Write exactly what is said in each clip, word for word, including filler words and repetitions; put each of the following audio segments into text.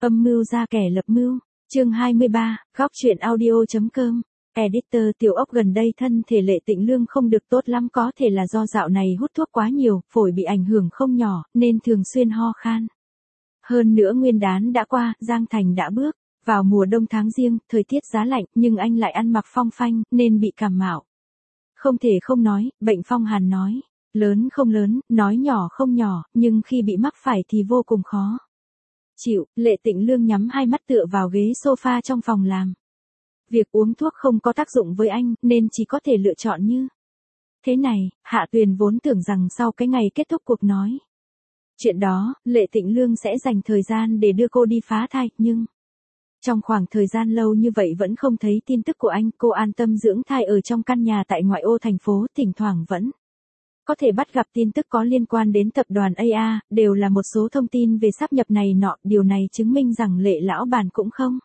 Âm mưu ra kẻ lập mưu. Chương hai mươi ba, góc truyện audio.com. Editor Tiểu Ốc gần đây thân thể Lệ Tịnh Lương không được tốt lắm, có thể là do dạo này hút thuốc quá nhiều, phổi bị ảnh hưởng không nhỏ, nên thường xuyên ho khan. Hơn nữa Nguyên đán đã qua, Giang Thành đã bước vào mùa đông tháng Giêng, thời tiết giá lạnh, nhưng anh lại ăn mặc phong phanh, nên bị cảm mạo. Không thể không nói, bệnh phong hàn nói lớn không lớn, nói nhỏ không nhỏ, nhưng khi bị mắc phải thì vô cùng khó chịu. Lệ Tịnh Lương nhắm hai mắt tựa vào ghế sofa trong phòng làm. Việc uống thuốc không có tác dụng với anh, nên chỉ có thể lựa chọn như thế này. Hạ Tuyền vốn tưởng rằng sau cái ngày kết thúc cuộc nói chuyện đó, Lệ Tịnh Lương sẽ dành thời gian để đưa cô đi phá thai, nhưng trong khoảng thời gian lâu như vậy vẫn không thấy tin tức của anh. Cô an tâm dưỡng thai ở trong căn nhà tại ngoại ô thành phố, thỉnh thoảng vẫn có thể bắt gặp tin tức có liên quan đến tập đoàn a a, đều là một số thông tin về sáp nhập này nọ. Điều này chứng minh rằng Lệ lão bản cũng không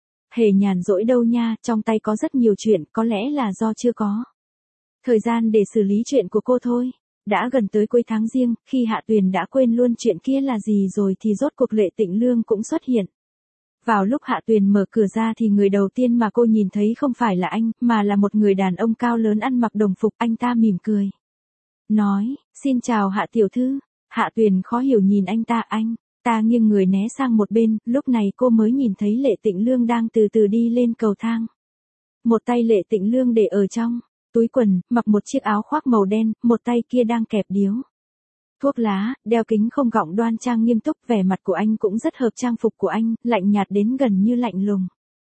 hề nhàn rỗi đâu nha, trong tay có rất nhiều chuyện, có lẽ là do chưa có thời gian để xử lý chuyện của cô thôi. Đã gần tới cuối tháng Giêng, khi Hạ Tuyền đã quên luôn chuyện kia là gì rồi thì rốt cuộc Lệ Tịnh Lương cũng xuất hiện. Vào lúc Hạ Tuyền mở cửa ra thì người đầu tiên mà cô nhìn thấy không phải là anh, mà là một người đàn ông cao lớn ăn mặc đồng phục. Anh ta mỉm cười nói, xin chào Hạ tiểu thư. Hạ Tuyền khó hiểu nhìn anh ta. Anh ta nghiêng người né sang một bên, lúc này cô mới nhìn thấy Lệ Tịnh Lương đang từ từ đi lên cầu thang. Một tay Lệ Tịnh Lương để ở trong túi quần, mặc một chiếc áo khoác màu đen, một tay kia đang kẹp điếu thuốc lá, đeo kính không gọng, đoan trang nghiêm túc. Vẻ mặt của anh cũng rất hợp trang phục của anh, lạnh nhạt đến gần như lạnh lùng.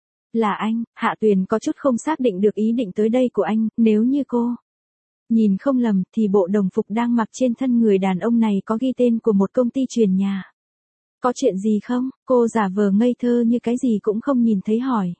Là anh. Hạ Tuyền có chút không xác định được ý định tới đây của anh. Nếu như cô nhìn không lầm thì bộ đồng phục đang mặc trên thân người đàn ông này có ghi tên của một công ty truyền nhà. Có chuyện gì không? Cô giả vờ ngây thơ như cái gì cũng không nhìn thấy hỏi.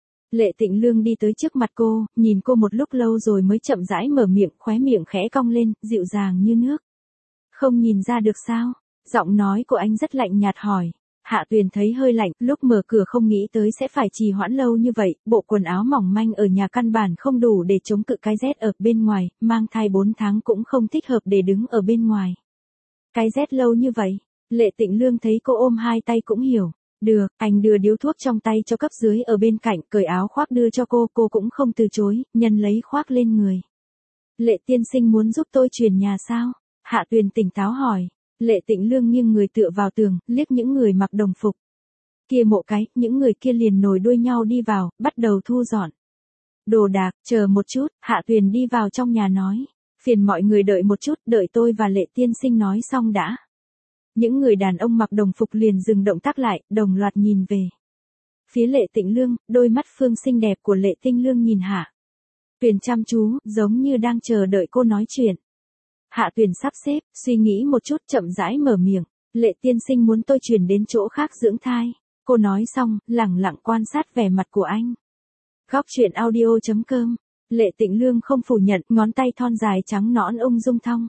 Lệ Tịnh Lương đi tới trước mặt cô, nhìn cô một lúc lâu rồi mới chậm rãi mở miệng, khóe miệng khẽ cong lên, dịu dàng như nước. Không nhìn ra được sao? Giọng nói của anh rất lạnh nhạt hỏi. Hạ Tuyền thấy hơi lạnh, lúc mở cửa không nghĩ tới sẽ phải trì hoãn lâu như vậy. Bộ quần áo mỏng manh ở nhà căn bản không đủ để chống cự cái rét ở bên ngoài, mang thai bốn tháng cũng không thích hợp để đứng ở bên ngoài cái rét lâu như vậy. Lệ Tịnh Lương thấy cô ôm hai tay cũng hiểu. Được, anh đưa điếu thuốc trong tay cho cấp dưới ở bên cạnh, cởi áo khoác đưa cho cô, cô cũng không từ chối, nhân lấy khoác lên người. Lệ tiên sinh muốn giúp tôi chuyển nhà sao? Hạ Tuyền tỉnh táo hỏi. Lệ Tịnh Lương nghiêng người tựa vào tường, liếc những người mặc đồng phục kia một cái, những người kia liền nối đuôi nhau đi vào, bắt đầu thu dọn đồ đạc. Chờ một chút. Hạ Tuyền đi vào trong nhà nói, phiền mọi người đợi một chút, đợi tôi và Lệ tiên sinh nói xong đã. Những người đàn ông mặc đồng phục liền dừng động tác lại, đồng loạt nhìn về phía Lệ Tịnh Lương. Đôi mắt phương xinh đẹp của Lệ Tịnh Lương nhìn Hạ Tuyền chăm chú, giống như đang chờ đợi cô nói chuyện. Hạ Tuyền sắp xếp, suy nghĩ một chút, chậm rãi mở miệng. Lệ tiên sinh muốn tôi chuyển đến chỗ khác dưỡng thai. Cô nói xong, lẳng lặng quan sát vẻ mặt của anh. Góc truyện audio.com. Lệ Tịnh Lương không phủ nhận, ngón tay thon dài trắng nõn ung dung thong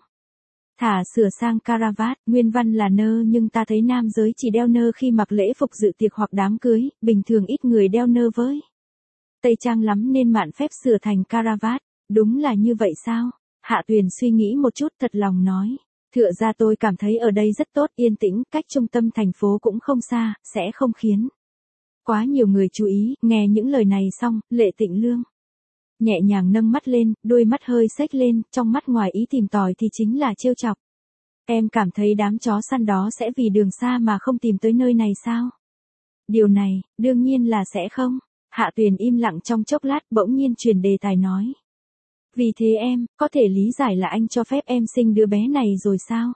thả sửa sang caravat. Nguyên văn là nơ, nhưng ta thấy nam giới chỉ đeo nơ khi mặc lễ phục dự tiệc hoặc đám cưới, bình thường ít người đeo nơ với tây trang lắm nên mạn phép sửa thành caravat. Đúng là như vậy sao? Hạ Tuyền suy nghĩ một chút, thật lòng nói. Thựa ra tôi cảm thấy ở đây rất tốt, yên tĩnh, cách trung tâm thành phố cũng không xa, sẽ không khiến quá nhiều người chú ý. Nghe những lời này xong, Lệ Tịnh Lương nhẹ nhàng nâng mắt lên, đôi mắt hơi xếch lên, trong mắt ngoài ý tìm tòi thì chính là trêu chọc. Em cảm thấy đám chó săn đó sẽ vì đường xa mà không tìm tới nơi này sao? Điều này, đương nhiên là sẽ không. Hạ Tuyền im lặng trong chốc lát, bỗng nhiên chuyển đề tài nói. Vì thế em, có thể lý giải là anh cho phép em sinh đứa bé này rồi sao?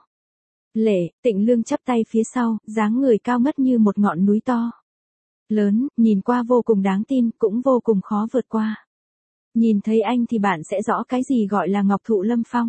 Lệ Tịnh Lương chắp tay phía sau, dáng người cao ngất như một ngọn núi to lớn, nhìn qua vô cùng đáng tin, cũng vô cùng khó vượt qua. Nhìn thấy anh thì bạn sẽ rõ cái gì gọi là ngọc thụ lâm phong.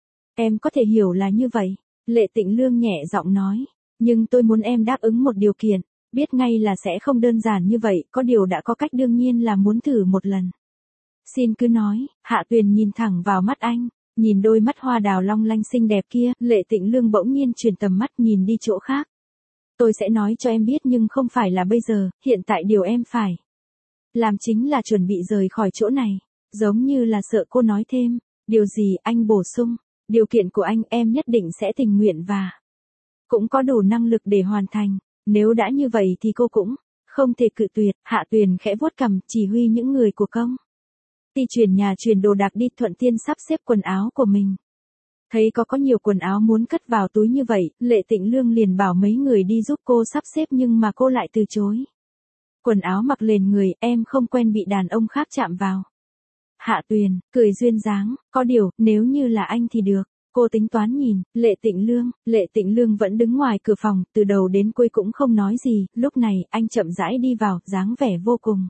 Em có thể hiểu là như vậy. Lệ Tịnh Lương nhẹ giọng nói. Nhưng tôi muốn em đáp ứng một điều kiện. Biết ngay là sẽ không đơn giản như vậy, có điều đã có cách, đương nhiên là muốn thử một lần. Xin cứ nói. Hạ Tuyền nhìn thẳng vào mắt anh, nhìn đôi mắt hoa đào long lanh xinh đẹp kia. Lệ Tịnh Lương bỗng nhiên chuyển tầm mắt nhìn đi chỗ khác. Tôi sẽ nói cho em biết, nhưng không phải là bây giờ, hiện tại điều em phải làm chính là chuẩn bị rời khỏi chỗ này. Giống như là sợ cô nói thêm điều gì, anh bổ sung. Điều kiện của anh em nhất định sẽ tình nguyện và cũng có đủ năng lực để hoàn thành. Nếu đã như vậy thì cô cũng không thể cự tuyệt. Hạ Tuyền khẽ vuốt cằm, chỉ huy những người của công ty chuyển nhà chuyển đồ đạc đi thuận tiện sắp xếp quần áo của mình. Thấy có có nhiều quần áo muốn cất vào túi như vậy, Lệ Tĩnh Lương liền bảo mấy người đi giúp cô sắp xếp nhưng mà cô lại từ chối. Quần áo mặc lên người, em không quen bị đàn ông khác chạm vào. Hạ Tuyền cười duyên dáng, có điều, nếu như là anh thì được. Cô tính toán nhìn, Lệ Tĩnh Lương, Lệ Tĩnh Lương vẫn đứng ngoài cửa phòng, từ đầu đến cuối cũng không nói gì, lúc này, anh chậm rãi đi vào, dáng vẻ vô cùng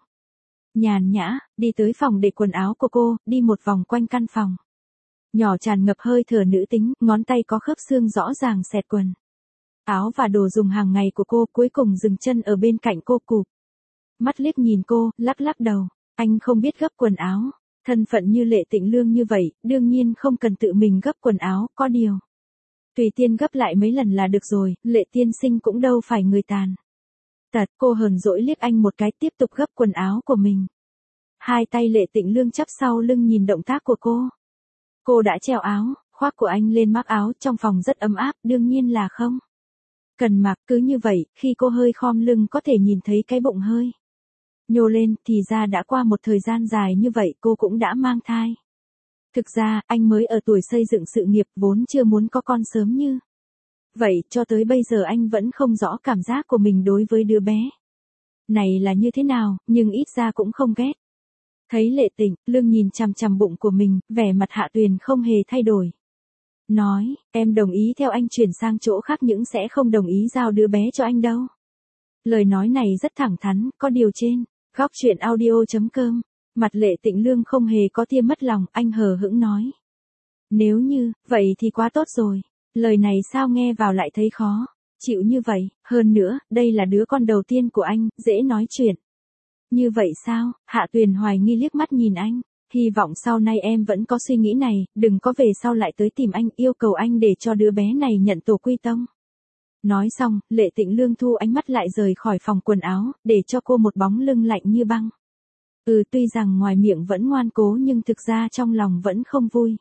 nhàn nhã, đi tới phòng để quần áo của cô, đi một vòng quanh căn phòng. Nhỏ tràn ngập hơi thở nữ tính, ngón tay có khớp xương rõ ràng xẹt quần áo và đồ dùng hàng ngày của cô, cuối cùng dừng chân ở bên cạnh cô cụp mắt liếc nhìn cô, lắc lắc đầu. Anh không biết gấp quần áo. Thân phận như Lệ Tĩnh Lương như vậy, đương nhiên không cần tự mình gấp quần áo, có điều. Tùy tiên gấp lại mấy lần là được rồi, Lệ tiên sinh cũng đâu phải người tàn tật. Cô hờn dỗi liếc anh một cái, tiếp tục gấp quần áo của mình. Hai tay Lệ Tĩnh Lương chắp sau lưng nhìn động tác của cô. Cô đã treo áo, khoác của anh lên mác áo, trong phòng rất ấm áp, đương nhiên là không cần mặc. Cứ như vậy, khi cô hơi khom lưng có thể nhìn thấy cái bụng hơi nhô lên, thì ra đã qua một thời gian dài như vậy cô cũng đã mang thai. Thực ra, anh mới ở tuổi xây dựng sự nghiệp, vốn chưa muốn có con sớm như vậy, cho tới bây giờ anh vẫn không rõ cảm giác của mình đối với đứa bé này là như thế nào, nhưng ít ra cũng không ghét. Thấy Lệ Tĩnh Lương nhìn chằm chằm bụng của mình, vẻ mặt Hạ Tuyền không hề thay đổi. Nói, em đồng ý theo anh chuyển sang chỗ khác nhưng sẽ không đồng ý giao đứa bé cho anh đâu. Lời nói này rất thẳng thắn, có điều trên góc chuyện audio chấm com, mặt Lệ Tĩnh Lương không hề có tia mất lòng, anh hờ hững nói. Nếu như, vậy thì quá tốt rồi. Lời này sao nghe vào lại thấy khó chịu như vậy, hơn nữa, đây là đứa con đầu tiên của anh, dễ nói chuyện. Như vậy sao? Hạ Tuyền hoài nghi liếc mắt nhìn anh. Hy vọng sau này em vẫn có suy nghĩ này, đừng có về sau lại tới tìm anh, yêu cầu anh để cho đứa bé này nhận tổ quy tông. Nói xong, Lệ Tĩnh Lương thu ánh mắt lại rời khỏi phòng quần áo, để cho cô một bóng lưng lạnh như băng. Ừ, tuy rằng ngoài miệng vẫn ngoan cố nhưng thực ra trong lòng vẫn không vui.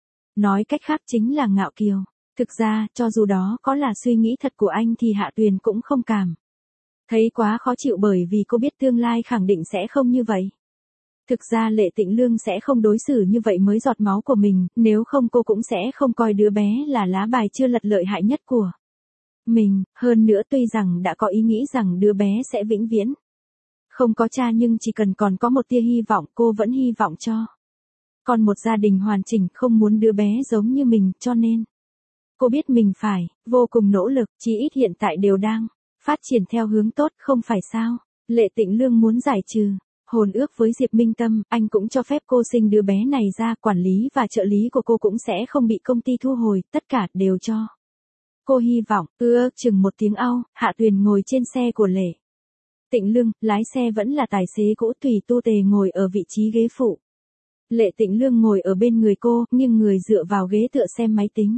Nói cách khác chính là ngạo kiều. Thực ra, cho dù đó có là suy nghĩ thật của anh thì Hạ Tuyền cũng không cảm thấy quá khó chịu, bởi vì cô biết tương lai khẳng định sẽ không như vậy. Thực ra Lệ Tĩnh Lương sẽ không đối xử như vậy mới giọt máu của mình, nếu không cô cũng sẽ không coi đứa bé là lá bài chưa lật lợi hại nhất của mình. Hơn nữa tuy rằng đã có ý nghĩ rằng đứa bé sẽ vĩnh viễn không có cha, nhưng chỉ cần còn có một tia hy vọng, cô vẫn hy vọng cho con một gia đình hoàn chỉnh, không muốn đứa bé giống như mình, cho nên cô biết mình phải vô cùng nỗ lực, chí ít hiện tại đều đang phát triển theo hướng tốt, không phải sao? Lệ Tĩnh Lương muốn giải trừ hôn ước với Diệp Minh Tâm, anh cũng cho phép cô sinh đứa bé này ra, quản lý và trợ lý của cô cũng sẽ không bị công ty thu hồi, tất cả đều cho cô hy vọng. Ưa chừng một tiếng au, Hạ Tuyền ngồi trên xe của Lệ Tĩnh Lương, lái xe vẫn là tài xế cũ Tùy Tu Tề ngồi ở vị trí ghế phụ. Lệ Tĩnh Lương ngồi ở bên người cô, nghiêng người dựa vào ghế tựa xem máy tính.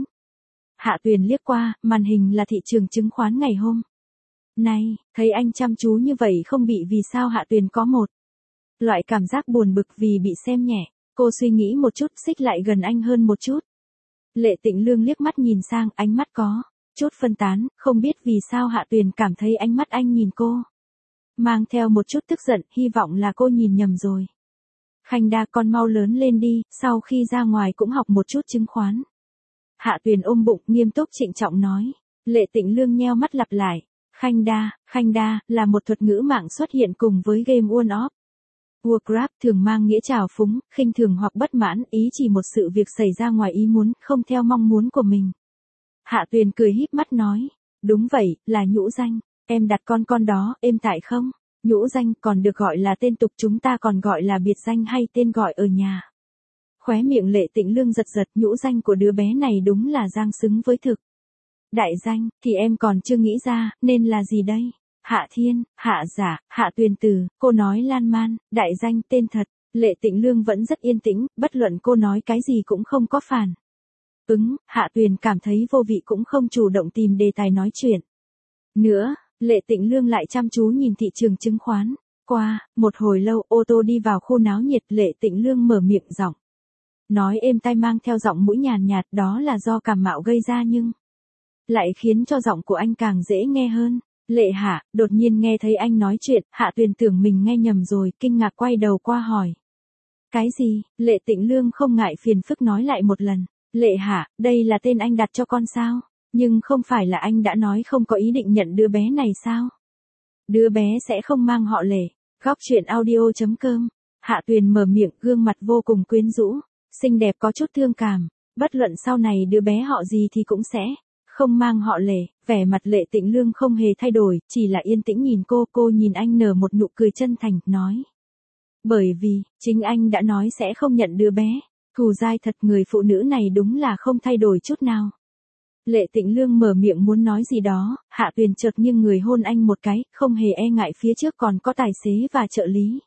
Hạ Tuyền liếc qua, màn hình là thị trường chứng khoán ngày hôm nay, thấy anh chăm chú như vậy không bị vì sao Hạ Tuyền có một loại cảm giác buồn bực vì bị xem nhẹ. Cô suy nghĩ một chút, xích lại gần anh hơn một chút. Lệ Tĩnh Lương liếc mắt nhìn sang, ánh mắt có chút phân tán, không biết vì sao Hạ Tuyền cảm thấy ánh mắt anh nhìn cô mang theo một chút tức giận, hy vọng là cô nhìn nhầm rồi. Khanh Đa, con mau lớn lên đi, sau khi ra ngoài cũng học một chút chứng khoán. Hạ Tuyền ôm bụng, nghiêm túc trịnh trọng nói. Lệ Tĩnh Lương nheo mắt lặp lại. Khanh Đa, Khanh Đa, là một thuật ngữ mạng xuất hiện cùng với game World of Warcraft, thường mang nghĩa trào phúng, khinh thường hoặc bất mãn, ý chỉ một sự việc xảy ra ngoài ý muốn, không theo mong muốn của mình. Hạ Tuyền cười híp mắt nói. Đúng vậy, là nhũ danh. Em đặt con con đó, êm tại không? Nhũ danh còn được gọi là tên tục, chúng ta còn gọi là biệt danh hay tên gọi ở nhà. Khóe miệng Lệ Tĩnh Lương giật giật, nhũ danh của đứa bé này đúng là giang xứng với thực đại danh, thì em còn chưa nghĩ ra, nên là gì đây? Hạ Thiên, Hạ Giả, Hạ Tuyền Tử, cô nói lan man, đại danh, tên thật. Lệ Tĩnh Lương vẫn rất yên tĩnh, bất luận cô nói cái gì cũng không có phản ứng. Hạ Tuyền cảm thấy vô vị cũng không chủ động tìm đề tài nói chuyện nữa. Lệ Tĩnh Lương lại chăm chú nhìn thị trường chứng khoán. Qua một hồi lâu, ô tô đi vào khu náo nhiệt, Lệ Tĩnh Lương mở miệng, giọng nói êm tai mang theo giọng mũi nhàn nhạt, đó là do cảm mạo gây ra nhưng lại khiến cho giọng của anh càng dễ nghe hơn. Lệ Hạ, đột nhiên nghe thấy anh nói chuyện, Hạ Tuyền tưởng mình nghe nhầm rồi, kinh ngạc quay đầu qua hỏi. Cái gì? Lệ Tĩnh Lương không ngại phiền phức nói lại một lần. Lệ Hạ, đây là tên anh đặt cho con sao? Nhưng không phải là anh đã nói không có ý định nhận đứa bé này sao? Đứa bé sẽ không mang họ Lệ. Góc chuyện audio chấm com. Hạ Tuyền mở miệng, gương mặt vô cùng quyến rũ, xinh đẹp có chút thương cảm. Bất luận sau này đứa bé họ gì thì cũng sẽ không mang họ Lệ. Vẻ mặt Lệ Tĩnh Lương không hề thay đổi, chỉ là yên tĩnh nhìn cô. Cô nhìn anh nở một nụ cười chân thành, nói. Bởi vì, chính anh đã nói sẽ không nhận đứa bé. Thù dai thật, người phụ nữ này đúng là không thay đổi chút nào. Lệ Tĩnh Lương mở miệng muốn nói gì đó, Hạ Tuyền chợt nghiêng người hôn anh một cái, không hề e ngại phía trước còn có tài xế và trợ lý.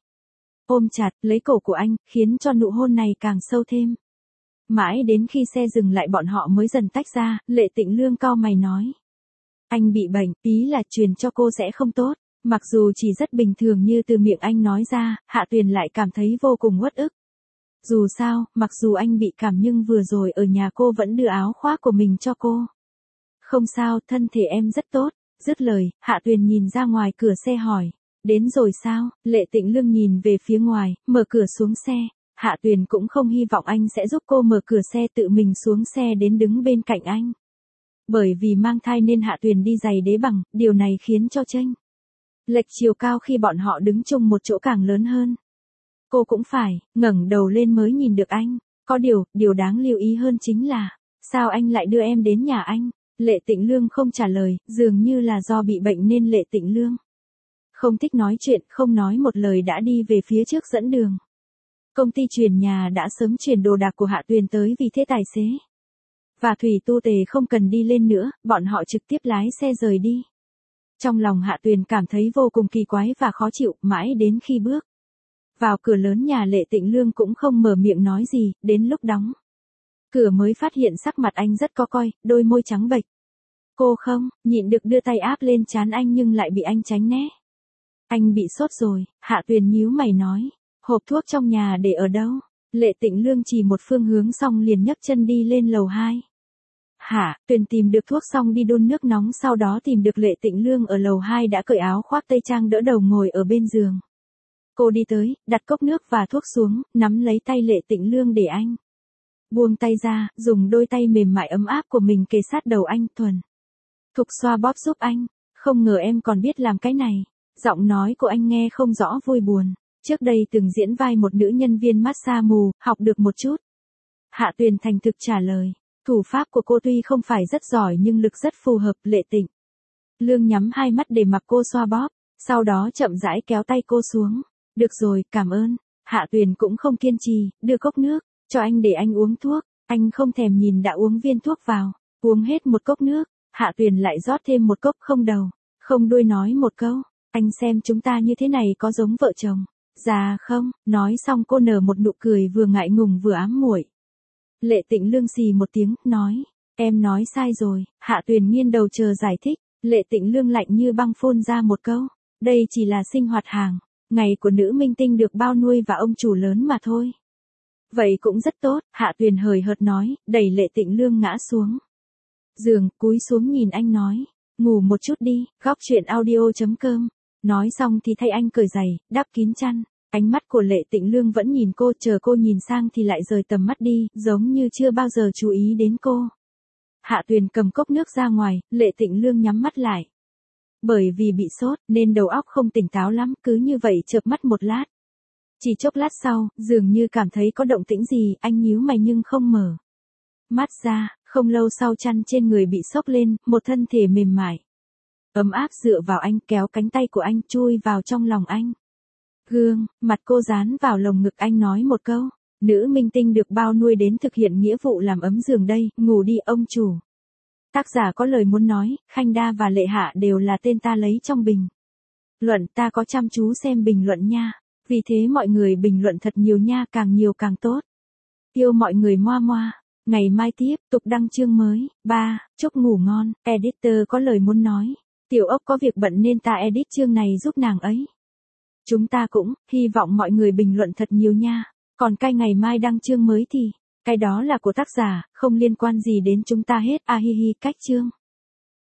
Ôm chặt, lấy cổ của anh, khiến cho nụ hôn này càng sâu thêm. Mãi đến khi xe dừng lại bọn họ mới dần tách ra, Lệ Tĩnh Lương cau mày nói. Anh bị bệnh, ý là truyền cho cô sẽ không tốt. Mặc dù chỉ rất bình thường như từ miệng anh nói ra, Hạ Tuyền lại cảm thấy vô cùng uất ức. Dù sao, mặc dù anh bị cảm nhưng vừa rồi ở nhà cô vẫn đưa áo khoác của mình cho cô. Không sao, thân thể em rất tốt. Dứt lời, Hạ Tuyền nhìn ra ngoài cửa xe hỏi. Đến rồi sao? Lệ Tĩnh Lương nhìn về phía ngoài, mở cửa xuống xe. Hạ Tuyền cũng không hy vọng anh sẽ giúp cô mở cửa xe, tự mình xuống xe đến đứng bên cạnh anh. Bởi vì mang thai nên Hạ Tuyền đi giày đế bằng, điều này khiến cho chênh lệch chiều cao khi bọn họ đứng chung một chỗ càng lớn hơn. Cô cũng phải ngẩng đầu lên mới nhìn được anh. Có điều, điều đáng lưu ý hơn chính là, sao anh lại đưa em đến nhà anh? Lệ Tĩnh Lương không trả lời, dường như là do bị bệnh nên Lệ Tĩnh Lương không thích nói chuyện, không nói một lời đã đi về phía trước dẫn đường. Công ty chuyển nhà đã sớm chuyển đồ đạc của Hạ Tuyền tới, vì thế tài xế và Thủy Tu Tề không cần đi lên nữa, bọn họ trực tiếp lái xe rời đi. Trong lòng Hạ Tuyền cảm thấy vô cùng kỳ quái và khó chịu, mãi đến khi bước vào cửa lớn nhà Lệ Tĩnh Lương cũng không mở miệng nói gì, đến lúc đóng cửa mới phát hiện sắc mặt anh rất có coi, đôi môi trắng bệch. Cô không nhịn được đưa tay áp lên trán anh nhưng lại bị anh tránh né. Anh bị sốt rồi, Hạ Tuyền nhíu mày nói. Hộp thuốc trong nhà để ở đâu? Lệ Tĩnh Lương chỉ một phương hướng xong liền nhấc chân đi lên lầu hai. Hả? Tuyền tìm được thuốc xong đi đun nước nóng, sau đó tìm được Lệ Tĩnh Lương ở lầu hai đã cởi áo khoác tây trang đỡ đầu ngồi ở bên giường. Cô đi tới, đặt cốc nước và thuốc xuống, nắm lấy tay Lệ Tĩnh Lương để anh buông tay ra, dùng đôi tay mềm mại ấm áp của mình kề sát đầu anh, thuần thục xoa bóp giúp anh. Không ngờ em còn biết làm cái này. Giọng nói của anh nghe không rõ vui buồn. Trước đây từng diễn vai một nữ nhân viên massage mù, học được một chút. Hạ Tuyền thành thực trả lời. Thủ pháp của cô tuy không phải rất giỏi nhưng lực rất phù hợp. Lệ Tĩnh Lương nhắm hai mắt để mặc cô xoa bóp, sau đó chậm rãi kéo tay cô xuống. Được rồi, cảm ơn. Hạ Tuyền cũng không kiên trì, đưa cốc nước cho anh để anh uống thuốc. Anh không thèm nhìn đã uống viên thuốc vào. Uống hết một cốc nước, Hạ Tuyền lại rót thêm một cốc, không đầu không đuôi nói một câu. Anh xem chúng ta như thế này có giống vợ chồng già không? Nói xong cô nở một nụ cười vừa ngại ngùng vừa ám muội. Lệ Tĩnh Lương xì một tiếng, nói. Em nói sai rồi. Hạ Tuyền nghiêng đầu chờ giải thích. Lệ Tĩnh Lương lạnh như băng phun ra một câu. Đây chỉ là sinh hoạt hàng ngày của nữ minh tinh được bao nuôi và ông chủ lớn mà thôi. Vậy cũng rất tốt, Hạ Tuyền hời hợt nói, đẩy Lệ Tĩnh Lương ngã xuống giường, cúi xuống nhìn anh nói. Ngủ một chút đi. Góc chuyện audio chấm com. Nói xong thì thay anh cởi giày, đắp kín chăn. Ánh mắt của Lệ Tĩnh Lương vẫn nhìn cô, chờ cô nhìn sang thì lại rời tầm mắt đi, giống như chưa bao giờ chú ý đến cô. Hạ Tuyền cầm cốc nước ra ngoài, Lệ Tĩnh Lương nhắm mắt lại. Bởi vì bị sốt, nên đầu óc không tỉnh táo lắm, cứ như vậy chợp mắt một lát. Chỉ chốc lát sau, dường như cảm thấy có động tĩnh gì, anh nhíu mày nhưng không mở mắt ra. Không lâu sau chăn trên người bị xốc lên, một thân thể mềm mại ấm áp dựa vào anh, kéo cánh tay của anh chui vào trong lòng anh. Gương mặt cô dán vào lồng ngực anh, nói một câu. Nữ minh tinh được bao nuôi đến thực hiện nghĩa vụ làm ấm giường đây, ngủ đi ông chủ. Tác giả có lời muốn nói, Khanh Đa và Lệ Hạ đều là tên ta lấy trong bình luận, ta có chăm chú xem bình luận nha. Vì thế mọi người bình luận thật nhiều nha, càng nhiều càng tốt. Yêu mọi người moa moa. Ngày mai tiếp tục đăng chương mới. ba. Chúc ngủ ngon. Editor có lời muốn nói. Tiểu Ốc có việc bận nên ta edit chương này giúp nàng ấy. Chúng ta cũng hy vọng mọi người bình luận thật nhiều nha. Còn cái ngày mai đăng chương mới thì cái đó là của tác giả, không liên quan gì đến chúng ta hết. A hi hi, cách chương.